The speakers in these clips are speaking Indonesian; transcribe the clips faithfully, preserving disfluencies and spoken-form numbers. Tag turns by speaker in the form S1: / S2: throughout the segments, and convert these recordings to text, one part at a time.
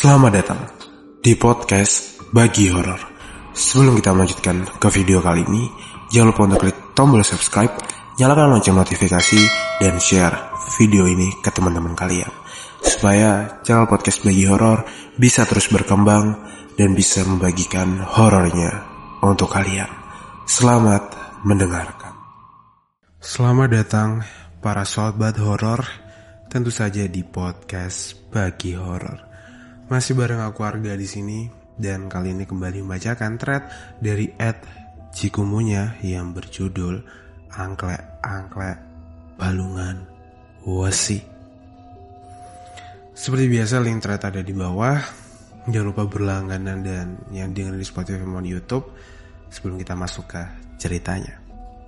S1: Selamat datang di podcast Bagi Horor. Sebelum kita melanjutkan ke video kali ini, jangan lupa untuk klik tombol subscribe, nyalakan lonceng notifikasi, dan share video ini ke teman-teman kalian, supaya channel podcast Bagi Horor bisa terus berkembang dan bisa membagikan horornya untuk kalian. Selamat mendengarkan. Selamat datang para sobat horor, tentu saja di podcast Bagi Horor. Masih bareng aku Arga di sini, dan kali ini kembali membacakan thread dari et jikumunya yang berjudul Angklek-angklek Balungan Wesi. Seperti biasa, link thread ada di bawah. Jangan lupa berlangganan dan yang dengerin di Spotify maupun YouTube sebelum kita masuk ke ceritanya.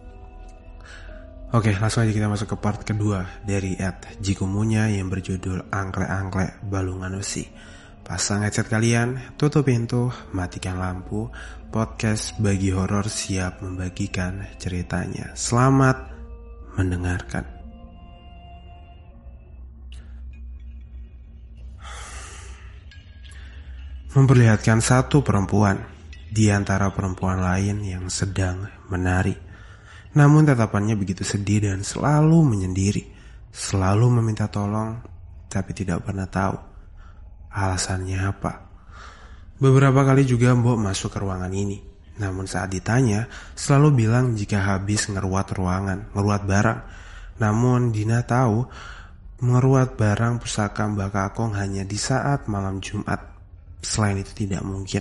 S1: Oke, langsung aja kita masuk ke part kedua dari et jikumunya yang berjudul Angklek-angklek Balungan Wesi. Pasang headset kalian, tutup pintu, matikan lampu. Podcast Bagi Horor siap membagikan ceritanya. Selamat mendengarkan. Memperlihatkan satu perempuan di antara perempuan lain yang sedang menari. Namun tatapannya begitu sedih dan selalu menyendiri, selalu meminta tolong, tapi tidak pernah tahu alasannya apa. Beberapa kali juga Mbok masuk ke ruangan ini, namun saat ditanya selalu bilang jika habis ngeruat ruangan, ngeruat barang. Namun Dina tahu ngeruat barang pusaka Mbak Kakong hanya di saat malam Jumat. Selain itu tidak mungkin.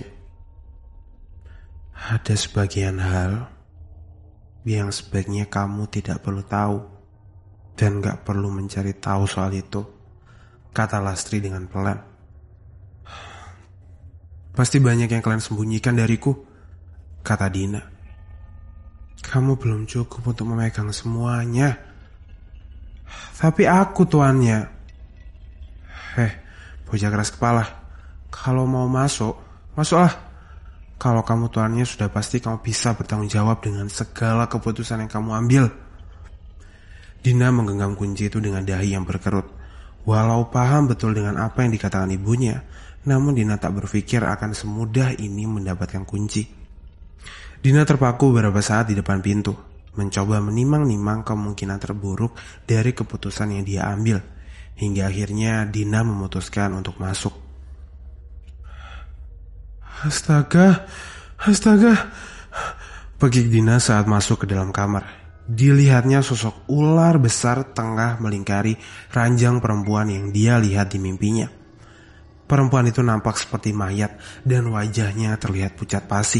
S1: Ada sebagian hal yang sebaiknya kamu tidak perlu tahu dan gak perlu mencari tahu soal itu, kata Lastri dengan pelan. Pasti banyak yang kalian sembunyikan dariku, kata Dina. Kamu belum cukup untuk memegang semuanya. Tapi aku tuannya. Heh, bocah keras kepala. Kalau mau masuk, masuklah. Kalau kamu tuannya sudah pasti kamu bisa bertanggung jawab dengan segala keputusan yang kamu ambil. Dina menggenggam kunci itu dengan dahi yang berkerut. Walau paham betul dengan apa yang dikatakan ibunya, namun Dina tak berpikir akan semudah ini mendapatkan kunci. Dina terpaku beberapa saat di depan pintu, mencoba menimang-nimang kemungkinan terburuk dari keputusan yang dia ambil, hingga akhirnya Dina memutuskan untuk masuk. Astaga, astaga, pekik Dina saat masuk ke dalam kamar. Dilihatnya sosok ular besar tengah melingkari ranjang perempuan yang dia lihat di mimpinya. Perempuan itu nampak seperti mayat dan wajahnya terlihat pucat pasi.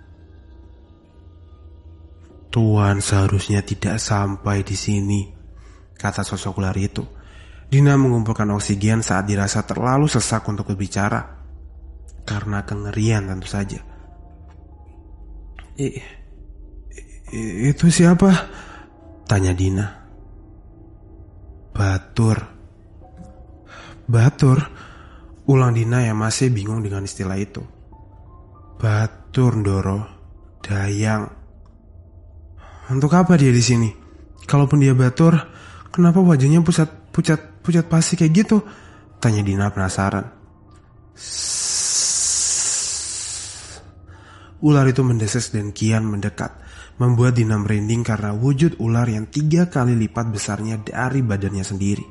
S1: Tuan seharusnya tidak sampai di sini, kata sosok ular itu. Dina mengumpulkan oksigen saat dirasa terlalu sesak untuk berbicara, karena kengerian tentu saja. I, i, itu siapa? Tanya Dina. Batur. Batur? Ulang Dina yang masih bingung dengan istilah itu. Batur, Ndoro. Dayang. Untuk apa dia di sini? Kalaupun dia batur, kenapa wajahnya pucat pucat pucat pasi kayak gitu? Tanya Dina penasaran. Sss. Ular itu mendesis dan kian mendekat, membuat Dina merinding karena wujud ular yang tiga kali lipat besarnya dari badannya sendiri.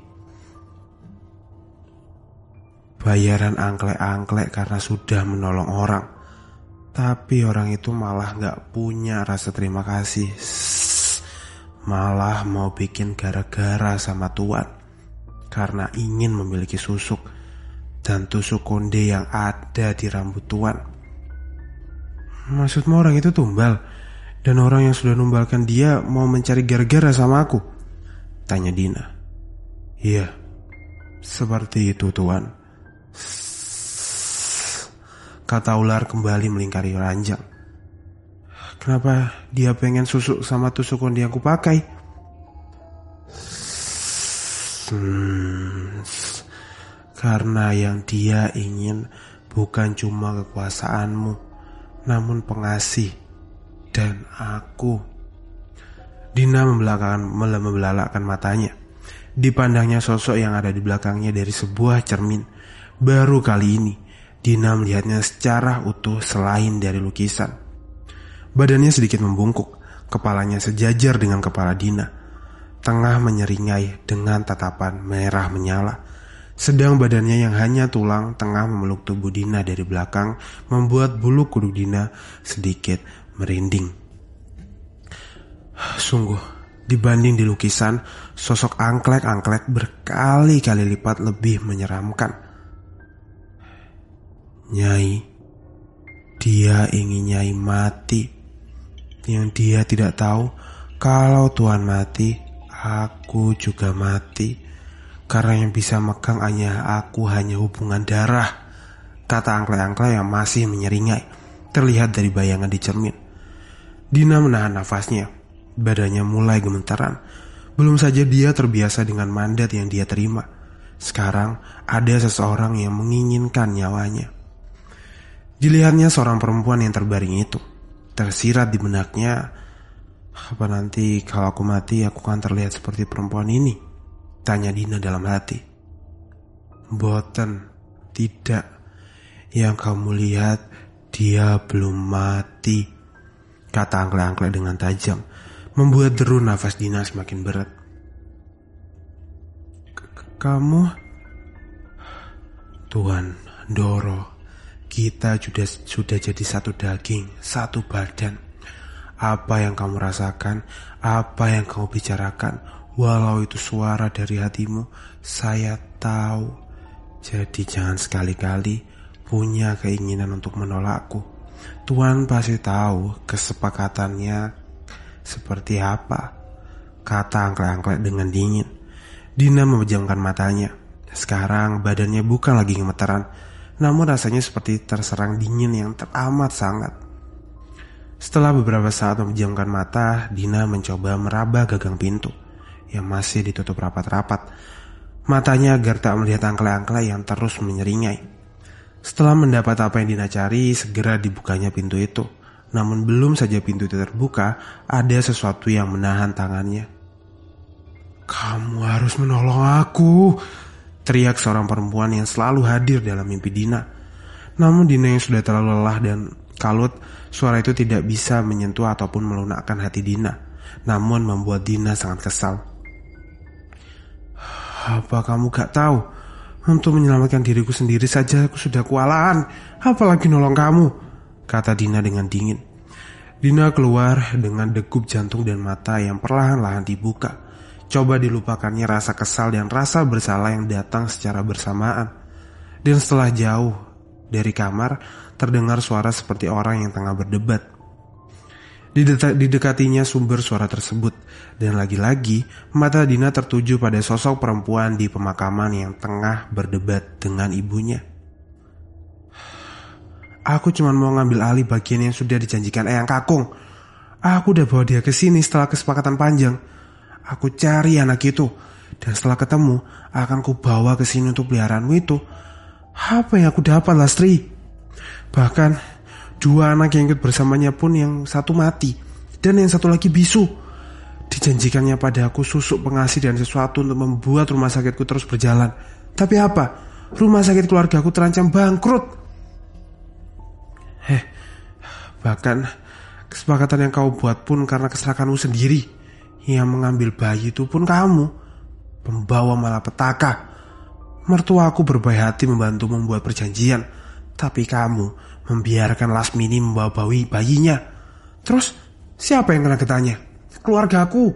S1: Bayaran angklek-angklek karena sudah menolong orang, tapi orang itu malah gak punya rasa terima kasih. Sss, malah mau bikin gara-gara sama tuan karena ingin memiliki susuk dan tusuk konde yang ada di rambut tuan. Maksudmu orang itu tumbal, dan orang yang sudah numbalkan dia mau mencari gara-gara sama aku? Tanya Dina. Iya, seperti itu tuan, kata ular kembali melingkari ranjang. Kenapa dia pengen susuk sama tusuk konde yang kupakai? Hmm, karena yang dia ingin bukan cuma kekuasaanmu, namun pengasih dan aku. Dina membelakangkan, membelalakkan matanya. Dipandangnya sosok yang ada di belakangnya dari sebuah cermin. Baru kali ini Dina melihatnya secara utuh selain dari lukisan. Badannya sedikit membungkuk, kepalanya sejajar dengan kepala Dina, tengah menyeringai dengan tatapan merah menyala. Sedang badannya yang hanya tulang tengah memeluk tubuh Dina dari belakang, membuat bulu kuduk Dina sedikit merinding. Sungguh, dibanding di lukisan, sosok angklek-angklek berkali-kali lipat lebih menyeramkan. Nyai, dia ingin Nyai mati. Yang dia tidak tahu, kalau Tuan mati, aku juga mati. Karena yang bisa megang hanya aku, hanya hubungan darah, kata angklek-angklek yang masih menyeringai, terlihat dari bayangan di cermin. Dina menahan nafasnya, badannya mulai gemetaran. Belum saja dia terbiasa dengan mandat yang dia terima, sekarang ada seseorang yang menginginkan nyawanya. Dilihatnya seorang perempuan yang terbaring itu. Tersirat di benaknya, apa nanti kalau aku mati aku akan terlihat seperti perempuan ini? Tanya Dina dalam hati. Boten, tidak. Yang kamu lihat, dia belum mati, kata angklek-angklek dengan tajam, membuat deru nafas Dina semakin berat. Kamu? Tuan Ndoro, kita sudah, sudah jadi satu daging, satu badan. Apa yang kamu rasakan, apa yang kamu bicarakan, walau itu suara dari hatimu, saya tahu. Jadi jangan sekali-kali punya keinginan untuk menolakku. Tuan pasti tahu kesepakatannya seperti apa, kata angklek-angklek dengan dingin. Dina memejamkan matanya. Sekarang badannya bukan lagi gemetaran, namun rasanya seperti terserang dingin yang teramat sangat. Setelah beberapa saat memejamkan mata, Dina mencoba meraba gagang pintu yang masih ditutup rapat-rapat, matanya agar tak melihat angklek-angklek yang terus menyeringai. Setelah mendapat apa yang Dina cari, segera dibukanya pintu itu. Namun belum saja pintu itu terbuka, ada sesuatu yang menahan tangannya. Kamu harus menolong aku, teriak seorang perempuan yang selalu hadir dalam mimpi Dina. Namun Dina yang sudah terlalu lelah dan kalut, suara itu tidak bisa menyentuh ataupun melunakkan hati Dina, namun membuat Dina sangat kesal. Apa kamu gak tahu? Untuk menyelamatkan diriku sendiri saja aku sudah kewalahan, apalagi nolong kamu, kata Dina dengan dingin. Dina keluar dengan degup jantung dan mata yang perlahan-lahan dibuka. Coba dilupakannya rasa kesal dan rasa bersalah yang datang secara bersamaan. Dan setelah jauh dari kamar, terdengar suara seperti orang yang tengah berdebat. Didekatinya sumber suara tersebut, dan lagi-lagi mata Dina tertuju pada sosok perempuan di pemakaman yang tengah berdebat dengan ibunya. Aku cuma mau ngambil alih bagian yang sudah dijanjikan Eyang Kakung. Aku udah bawa dia ke sini setelah kesepakatan panjang. Aku cari anak itu, dan setelah ketemu akan ku bawa ke sini untuk peliharaanmu itu. Apa yang aku dapat, Lastri? Bahkan dua anak yang ikut bersamanya pun yang satu mati dan yang satu lagi bisu. Dijanjikannya pada aku susuk pengasih dan sesuatu untuk membuat rumah sakitku terus berjalan. Tapi apa? Rumah sakit keluargaku terancam bangkrut. Heh, bahkan kesepakatan yang kau buat pun karena kesalahanmu sendiri. Yang mengambil bayi itu pun kamu, pembawa malapetaka. Mertuaku berbaik hati membantu membuat perjanjian, tapi kamu membiarkan Lasmini membawa bayi bayinya. Terus siapa yang kena getahnya? Keluargaku.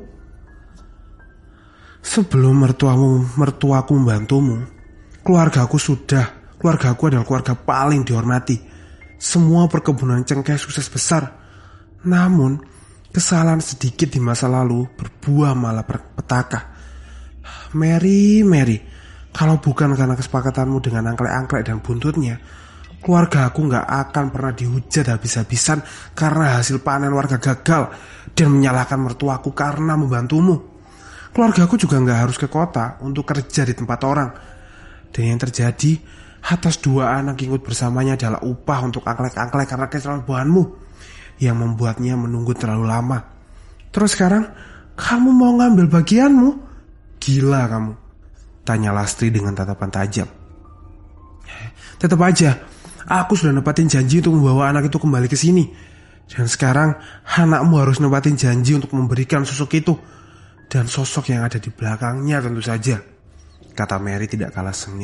S1: Sebelum mertuamu mertuaku membantumu, keluargaku sudah. Keluargaku adalah keluarga paling dihormati. Semua perkebunan cengkeh sukses besar. Namun kesalahan sedikit di masa lalu berbuah malapetaka. Mary, Mary, kalau bukan karena kesepakatanmu dengan angklek-angklek dan buntutnya, keluarga aku gak akan pernah dihujat habis-habisan karena hasil panen warga gagal dan menyalahkan mertuaku karena membantumu. Keluarga aku juga gak harus ke kota untuk kerja di tempat orang. Dan yang terjadi atas dua anak yang ikut bersamanya adalah upah untuk angklek-angklek karena kecerobohanmu yang membuatnya menunggu terlalu lama. Terus sekarang kamu mau ngambil bagianmu? Gila kamu, tanya Lastri dengan tatapan tajam. Tetap aja, Aku sudah nepatin janji untuk membawa anak itu kembali ke sini. Dan sekarang anakmu harus nepatin janji untuk memberikan sosok itu. Dan sosok yang ada di belakangnya tentu saja, kata Mary tidak kalah sengit.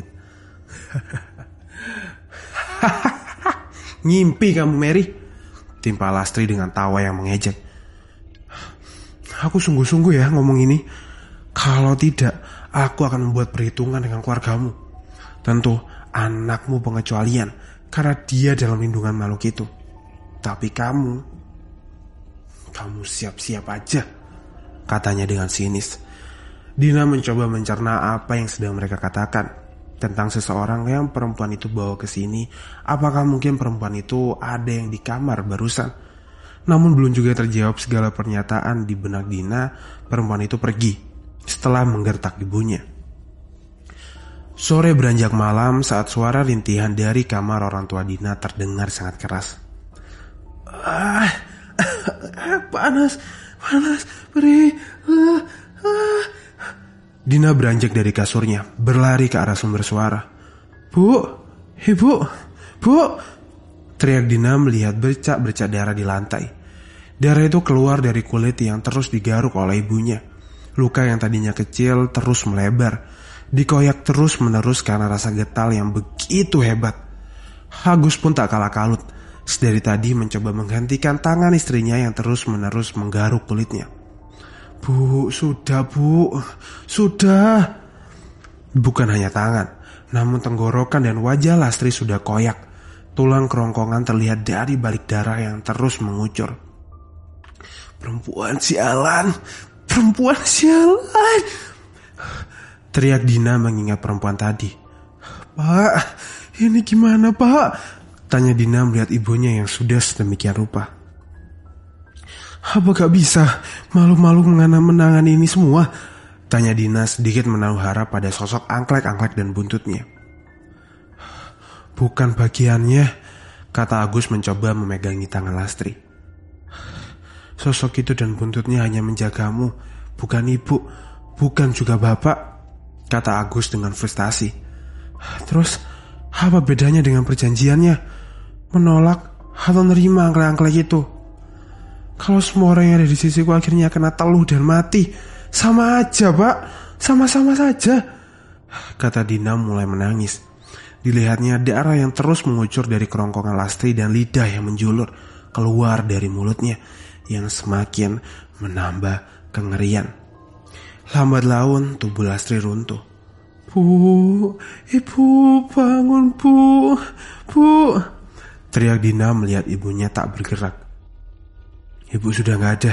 S1: Ngimpi kamu, Mary, timpa Lastri dengan tawa yang mengejek. Aku sungguh-sungguh ya ngomong ini. Kalau tidak, aku akan membuat perhitungan dengan keluargamu. Tentu anakmu pengecualian karena dia dalam lindungan makhluk itu. Tapi kamu, kamu siap-siap aja, katanya dengan sinis. Dina mencoba mencerna apa yang sedang mereka katakan tentang seseorang yang perempuan itu bawa ke sini. Apakah mungkin perempuan itu ada yang di kamar barusan? Namun belum juga terjawab segala pernyataan di benak Dina, perempuan itu pergi setelah menggertak ibunya. Sore beranjak malam saat suara rintihan dari kamar orang tua Dina terdengar sangat keras. Ah, panas, panas, beri. Ah, ah. Dina beranjak dari kasurnya, berlari ke arah sumber suara. Bu, ibu, bu, teriak Dina melihat bercak-bercak darah di lantai. Darah itu keluar dari kulit yang terus digaruk oleh ibunya. Luka yang tadinya kecil terus melebar, dikoyak terus menerus karena rasa getal yang begitu hebat. Agus pun tak kalah kalut, sedari tadi mencoba menghentikan tangan istrinya yang terus menerus menggaruk kulitnya. Bu, sudah bu, sudah. Bukan hanya tangan, namun tenggorokan dan wajah Lastri sudah koyak. Tulang kerongkongan terlihat dari balik darah yang terus mengucur. Perempuan sialan, perempuan sialan, teriak Dina mengingat perempuan tadi. Pak, ini gimana pak? Tanya Dina melihat ibunya yang sudah sedemikian rupa. Apa gak bisa malu-malu menangani ini semua? Tanya Dina sedikit menaruh harap pada sosok angklek-angklek dan buntutnya. Bukan bagiannya, kata Agus mencoba memegangi tangan Lastri. Sosok itu dan buntutnya hanya menjagamu, bukan ibu, bukan juga bapak, kata Agus dengan frustasi. Terus apa bedanya dengan perjanjiannya? Menolak atau nerima angklek-angklek itu? Kalau semua orang yang ada di sisiku akhirnya kena teluh dan mati, sama aja pak, sama-sama saja, kata Dina mulai menangis. Dilihatnya darah yang terus mengucur dari kerongkongan Lastri dan lidah yang menjulur keluar dari mulutnya yang semakin menambah kengerian. Lambat laun tubuh Lastri runtuh. Bu, ibu bangun bu, bu, teriak Dina melihat ibunya tak bergerak. Ibu sudah gak ada,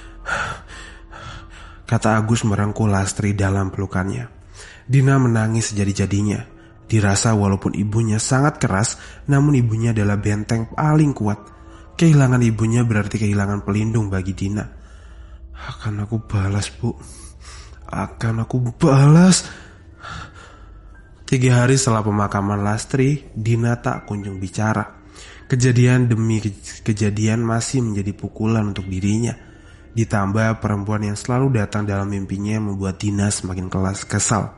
S1: kata Agus merengkuh Lastri dalam pelukannya. Dina menangis sejadi-jadinya. Dirasa walaupun ibunya sangat keras, namun ibunya adalah benteng paling kuat. Kehilangan ibunya berarti kehilangan pelindung bagi Dina. Akan aku balas bu, akan aku balas. Tiga hari setelah pemakaman Lastri, Dina tak kunjung bicara. Kejadian demi ke- kejadian masih menjadi pukulan untuk dirinya. Ditambah perempuan yang selalu datang dalam mimpinya membuat Dina semakin kelas kesal.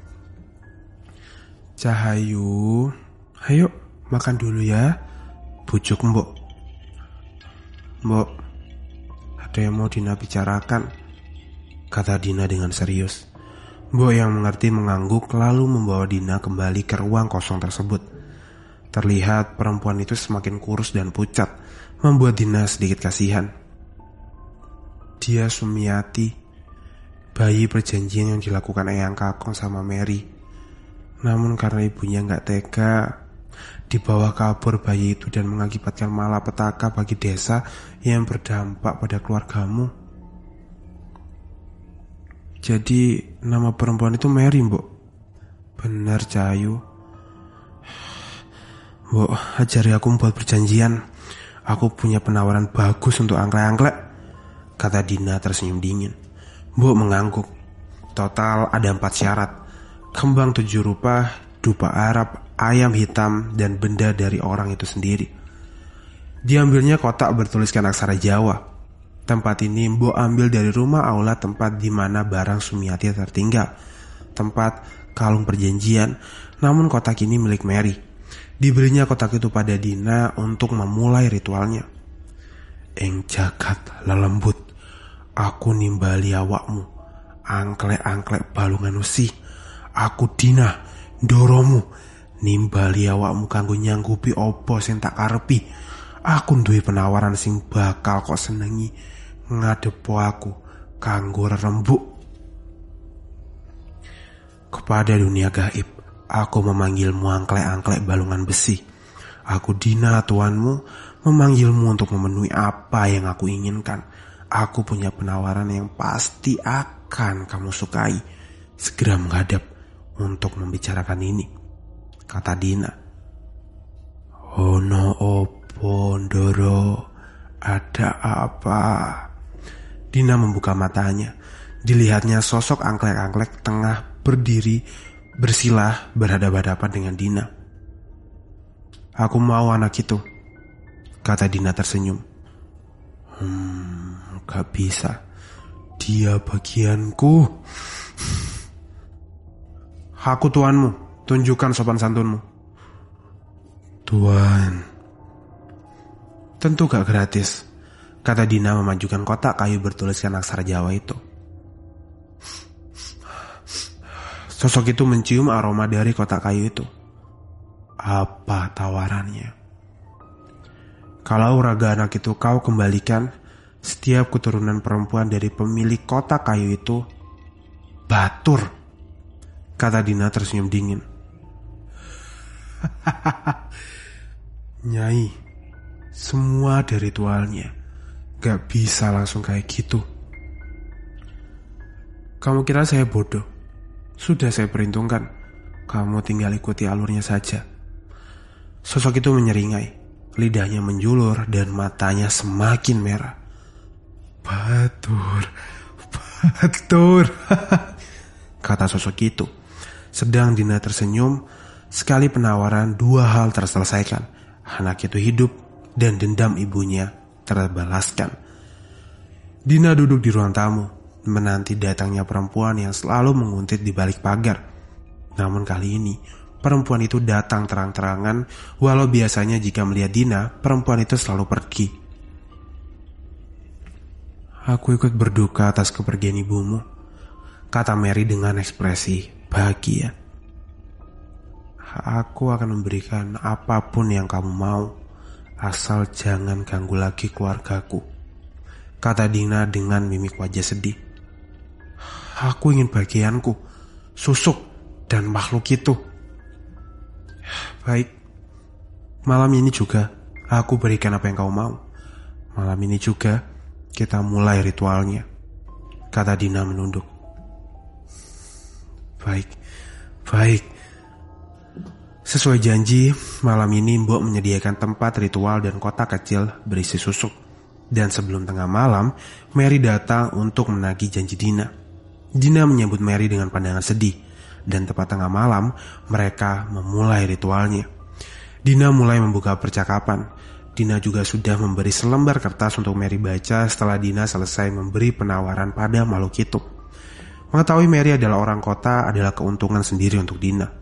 S1: Cahayu, ayo makan dulu ya, bujuk mbok. Mbok, ada yang mau Dina bicarakan, kata Dina dengan serius. Mbok yang mengerti mengangguk lalu membawa Dina kembali ke ruang kosong tersebut. Terlihat perempuan itu semakin kurus dan pucat, membuat Dina sedikit kasihan. Dia Sumiati, bayi perjanjian yang dilakukan Eyang Kakong sama Mary. Namun karena ibunya gak tega, dibawa kabur bayi itu dan mengakibatkan malapetaka bagi desa yang berdampak pada keluargamu. Jadi nama perempuan itu Mary, Mbok? Benar, Cahayu. Mbok, ajari aku membuat perjanjian. Aku punya penawaran bagus untuk angklek-angklek, kata Dina tersenyum dingin. Mbok mengangguk. Total ada empat syarat. Kembang tujuh rupa, dupa Arab, ayam hitam, dan benda dari orang itu sendiri. Diambilnya kotak bertuliskan aksara Jawa. Tempat ini Mbok ambil dari rumah aula tempat di mana barang Sumiati tertinggal. Tempat kalung perjanjian, namun kotak ini milik Mary. Diberinya kotak itu pada Dina untuk memulai ritualnya. Ing jagat lelembut, aku nimbali awakmu, angklek-angklek balungan wesi. Aku Dina, ndoromu, nimbali awakmu kanggo nyanggupi opo sing tak karepi. Aku duwe penawaran sing bakal kok senengi, ngadepo aku kanggo rerembuk. Kepada dunia gaib, aku memanggilmu angklek-angklek balungan besi. Aku Dina, tuanmu, memanggilmu untuk memenuhi apa yang aku inginkan. Aku punya penawaran yang pasti akan kamu sukai. Segera menghadap untuk membicarakan ini, kata Dina. Ono opo ndoro, ada apa? Dina membuka matanya. Dilihatnya sosok angklek-angklek tengah berdiri bersilah berhadapan-hadapan dengan Dina. Aku mau anak itu, kata Dina tersenyum. Hmm, gak bisa. Dia bagianku. Aku tuanmu, tunjukkan sopan santunmu. Tuan. Tentu gak gratis, kata Dina memajukan kotak kayu bertuliskan aksara Jawa itu. Sosok itu mencium aroma dari kotak kayu itu. Apa tawarannya? Kalau raga anak itu kau kembalikan, setiap keturunan perempuan dari pemilik kotak kayu itu batur, kata Dina tersenyum dingin. Nyai, semua dari ritualnya gak bisa langsung kayak gitu. Kamu kira saya bodoh? Sudah saya perhitungkan. Kamu tinggal ikuti alurnya saja. Sosok itu menyeringai. Lidahnya menjulur dan matanya semakin merah. Batur, batur, kata sosok itu. Sedang Dina tersenyum. Sekali penawaran, dua hal terselesaikan. Anak itu hidup dan dendam ibunya terbalaskan. Dina duduk di ruang tamu, menanti datangnya perempuan yang selalu menguntit di balik pagar. Namun kali ini, perempuan itu datang terang-terangan, walau biasanya jika melihat Dina, perempuan itu selalu pergi. Aku ikut berduka atas kepergian ibumu, kata Mary dengan ekspresi bahagia. Aku akan memberikan apapun yang kamu mau, asal jangan ganggu lagi keluargaku, kata Dina dengan mimik wajah sedih. Aku ingin bagianku, susuk dan makhluk itu. Baik, malam ini juga aku berikan apa yang kau mau. Malam ini juga kita mulai ritualnya, kata Dina menunduk. Baik, baik. Sesuai janji, malam ini Mbok menyediakan tempat ritual dan kotak kecil berisi susuk. Dan sebelum tengah malam, Mary datang untuk menagih janji Dina. Dina menyambut Mary dengan pandangan sedih. Dan tepat tengah malam, mereka memulai ritualnya. Dina mulai membuka percakapan. Dina juga sudah memberi selembar kertas untuk Mary baca setelah Dina selesai memberi penawaran pada makhluk itu. Mengetahui Mary adalah orang kota adalah keuntungan sendiri untuk Dina.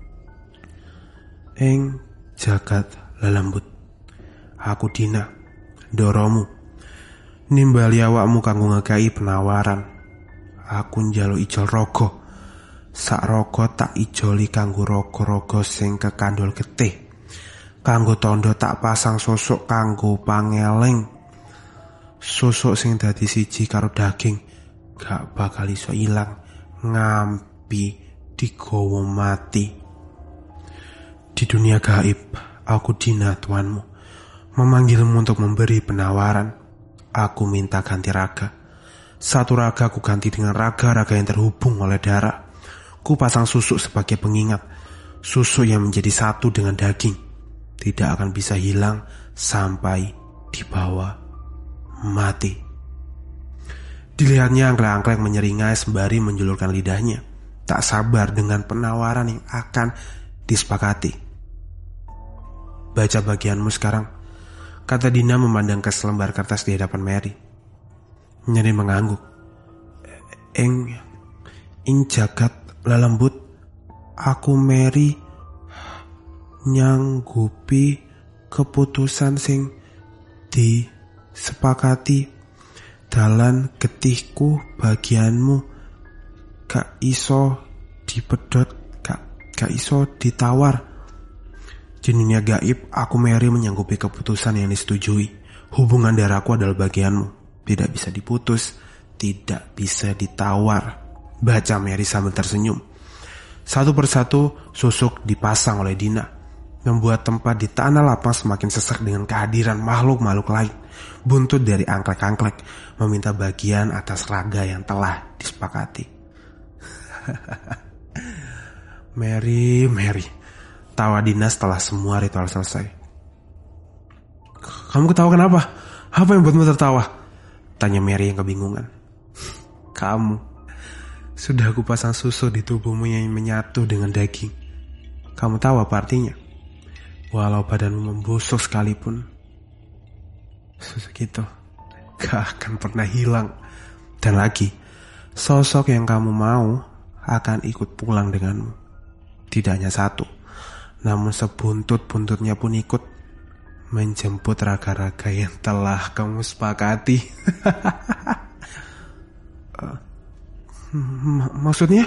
S1: Ing jagat lelembut, aku Dina, ndoromu, nimbali awakmu kanggo ngekai penawaran. Aku njaluk ijol rogo, sak rogo tak ijoli kanggo rogo-rogo sing kekandol getih. Kanggo tondo tak pasang sosok kanggo pangeleng. Sosok sing dadi siji karo daging, gak bakal iso ilang ngampi digawa mati. Di dunia gaib, aku Dina tuanmu, memanggilmu untuk memberi penawaran. Aku minta ganti raga. Satu raga aku ganti dengan raga-raga yang terhubung oleh darah. Ku pasang susuk sebagai pengingat. Susuk yang menjadi satu dengan daging tidak akan bisa hilang sampai dibawa mati. Dilihatnya angklek-angklek menyeringai sembari menjulurkan lidahnya. Tak sabar dengan penawaran yang akan disepakati. Baca bagianmu sekarang, kata Dina memandang ke selembar kertas di hadapan Mary. Nyeri mengangguk. Ing, ing jagat lelembut, aku Mary, nyanggupi keputusan sing disepakati. Dalan getihku bagianmu gak iso dipedot, gak, gak iso ditawar. Jenisnya gaib, aku Mary menyanggupi keputusan yang disetujui. Hubungan darahku adalah bagianmu, tidak bisa diputus, tidak bisa ditawar, baca Mary sambil tersenyum. Satu persatu susuk dipasang oleh Dina, membuat tempat di tanah lapang semakin sesak dengan kehadiran makhluk-makhluk lain. Buntut dari angklek-angklek meminta bagian atas raga yang telah disepakati. Mary, Mary, tawa Dina setelah semua ritual selesai. Kamu ketawa kenapa? Apa yang buatmu tertawa? Tanya Mary yang kebingungan. Kamu, sudah aku pasang susu di tubuhmu yang menyatu dengan daging. Kamu tahu apa artinya? Walau badanmu membusuk sekalipun, susu itu gak akan pernah hilang. Dan lagi, sosok yang kamu mau akan ikut pulang denganmu. Tidak hanya satu, namun sebuntut-buntutnya pun ikut menjemput raga-raga yang telah kamu sepakati. uh, m- Maksudnya?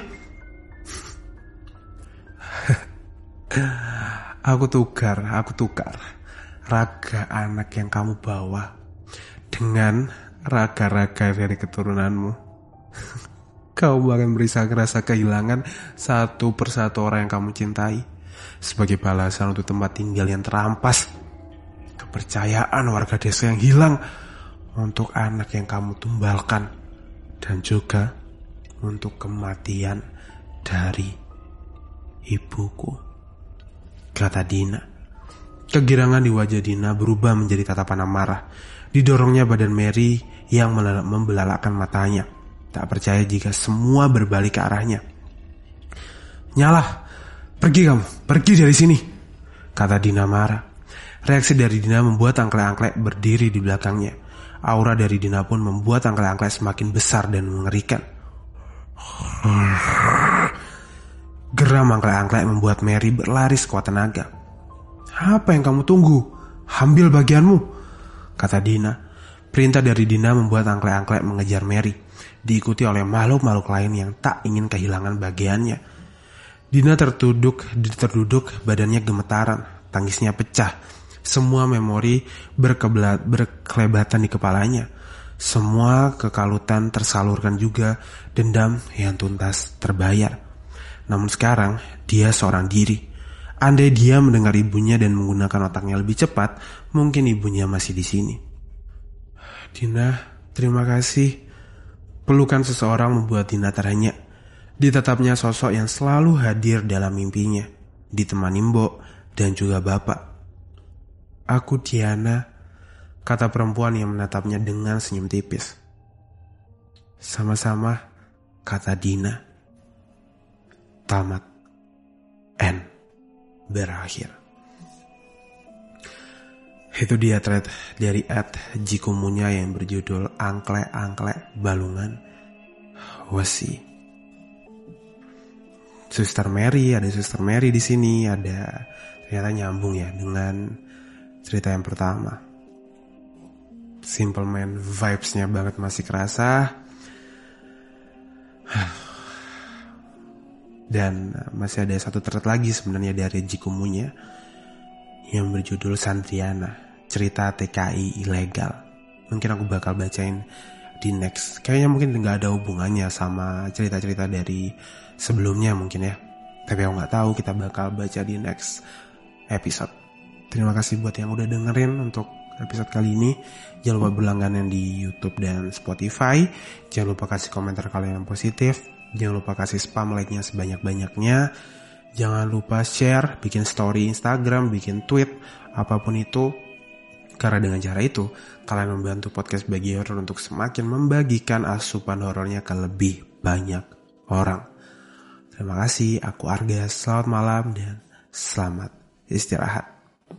S1: Aku tukar, aku tukar raga anak yang kamu bawa dengan raga-raga dari keturunanmu. Kau akan merasa kehilangan satu persatu orang yang kamu cintai sebagai balasan untuk tempat tinggal yang terampas, kepercayaan warga desa yang hilang untuk anak yang kamu tumbalkan, dan juga untuk kematian dari ibuku, kata Dina. Kegirangan di wajah Dina berubah menjadi tatapan amarah. Didorongnya badan Mary yang membelalakkan matanya, tak percaya jika semua berbalik ke arahnya. Nyalah, pergi kamu, pergi dari sini, kata Dina marah. Reaksi dari Dina membuat angklek-angklek berdiri di belakangnya. Aura dari Dina pun membuat angklek-angklek semakin besar dan mengerikan. Geram angklek-angklek membuat Mary berlari sekuat tenaga. Apa yang kamu tunggu? Ambil bagianmu, kata Dina. Perintah dari Dina membuat angklek-angklek mengejar Mary, diikuti oleh makhluk-makhluk lain yang tak ingin kehilangan bagiannya. Dina tertuduk, terduduk, badannya gemetaran, tangisnya pecah. Semua memori berkebelat, berkelebatan di kepalanya. Semua kekalutan tersalurkan juga, dendam yang tuntas terbayar. Namun sekarang dia seorang diri. Andai dia mendengar ibunya dan menggunakan otaknya lebih cepat, mungkin ibunya masih di sini. Dina, terima kasih. Pelukan seseorang membuat Dina terhenyak. Ditetapnya sosok yang selalu hadir dalam mimpinya, ditemani Mbok dan juga Bapak. Aku Diana, kata perempuan yang menatapnya dengan senyum tipis. Sama-sama, kata Dina. Tamat. N. Berakhir. Itu dia thread dari at Jikumunya yang berjudul Angklek-angklek Balungan Wesi. Suster Mary, ada Suster Mary di sini, ada ternyata nyambung ya dengan cerita yang pertama. Simple Man vibes-nya banget masih kerasa. Dan masih ada satu thread lagi sebenarnya dari Jikumunya yang berjudul Santriana, cerita T K I ilegal. Mungkin aku bakal bacain di next. Kayaknya mungkin gak ada hubungannya sama cerita-cerita dari sebelumnya mungkin ya. Tapi aku gak tahu, kita bakal baca di next episode. Terima kasih buat yang udah dengerin untuk episode kali ini. Jangan lupa berlangganan di YouTube dan Spotify. Jangan lupa kasih komentar kalian yang positif. Jangan lupa kasih spam like-nya sebanyak-banyaknya. Jangan lupa share, bikin story Instagram, bikin tweet, apapun itu. Karena dengan cara itu, kalian membantu podcast Bagi Horor untuk semakin membagikan asupan horornya ke lebih banyak orang. Terima kasih, aku Arga, selamat malam dan selamat istirahat.